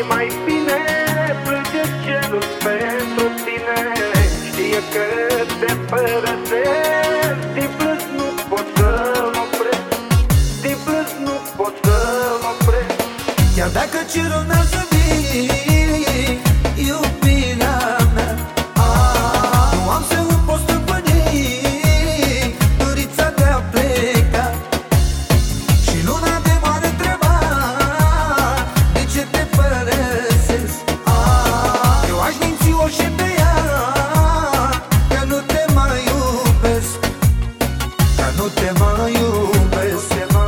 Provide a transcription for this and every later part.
mai bine plânge cerul pentru tine. Știe că te părăsesc, din plâns nu pot să-l opresc, din plâns nu pot să-l opresc. Chiar dacă cerul n-ar să vii, iubirea mea, nu am să îmi pot stăpâni dorința de a pleca. Și luna de mare întreba de ce te părăsesc. Eu aș minți orice pe ea, că nu te mai iubesc, că nu te mai iubesc.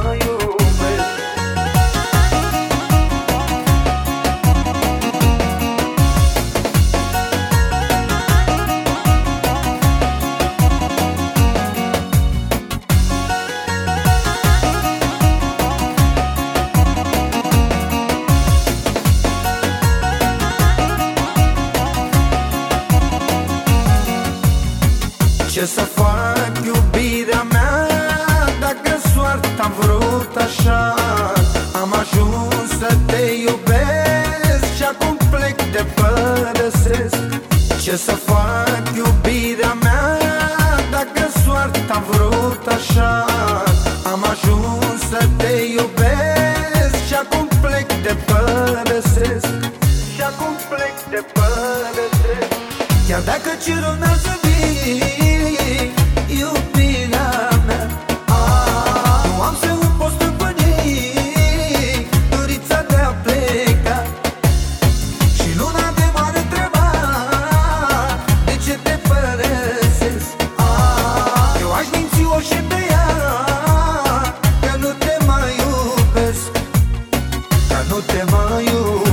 Ce să fac, iubirea mea, dacă soarta-a vrut așa? Am ajuns să te iubesc și acum plec, te părăsesc. Ce să fac, iubirea mea, dacă soarta-a vrut așa? Am ajuns să te iubesc și acum plec, te părăsesc, Și acum plec, te părăsesc. chiar dacă cerul n-ar să vii, iubirea mea, nu am să îmi pot stăpâni dorința de a pleca. Și luna de mare întreba de ce te părăsesc. Eu aș minți orice pe ea, că nu te mai iubesc, că nu te mai iubesc.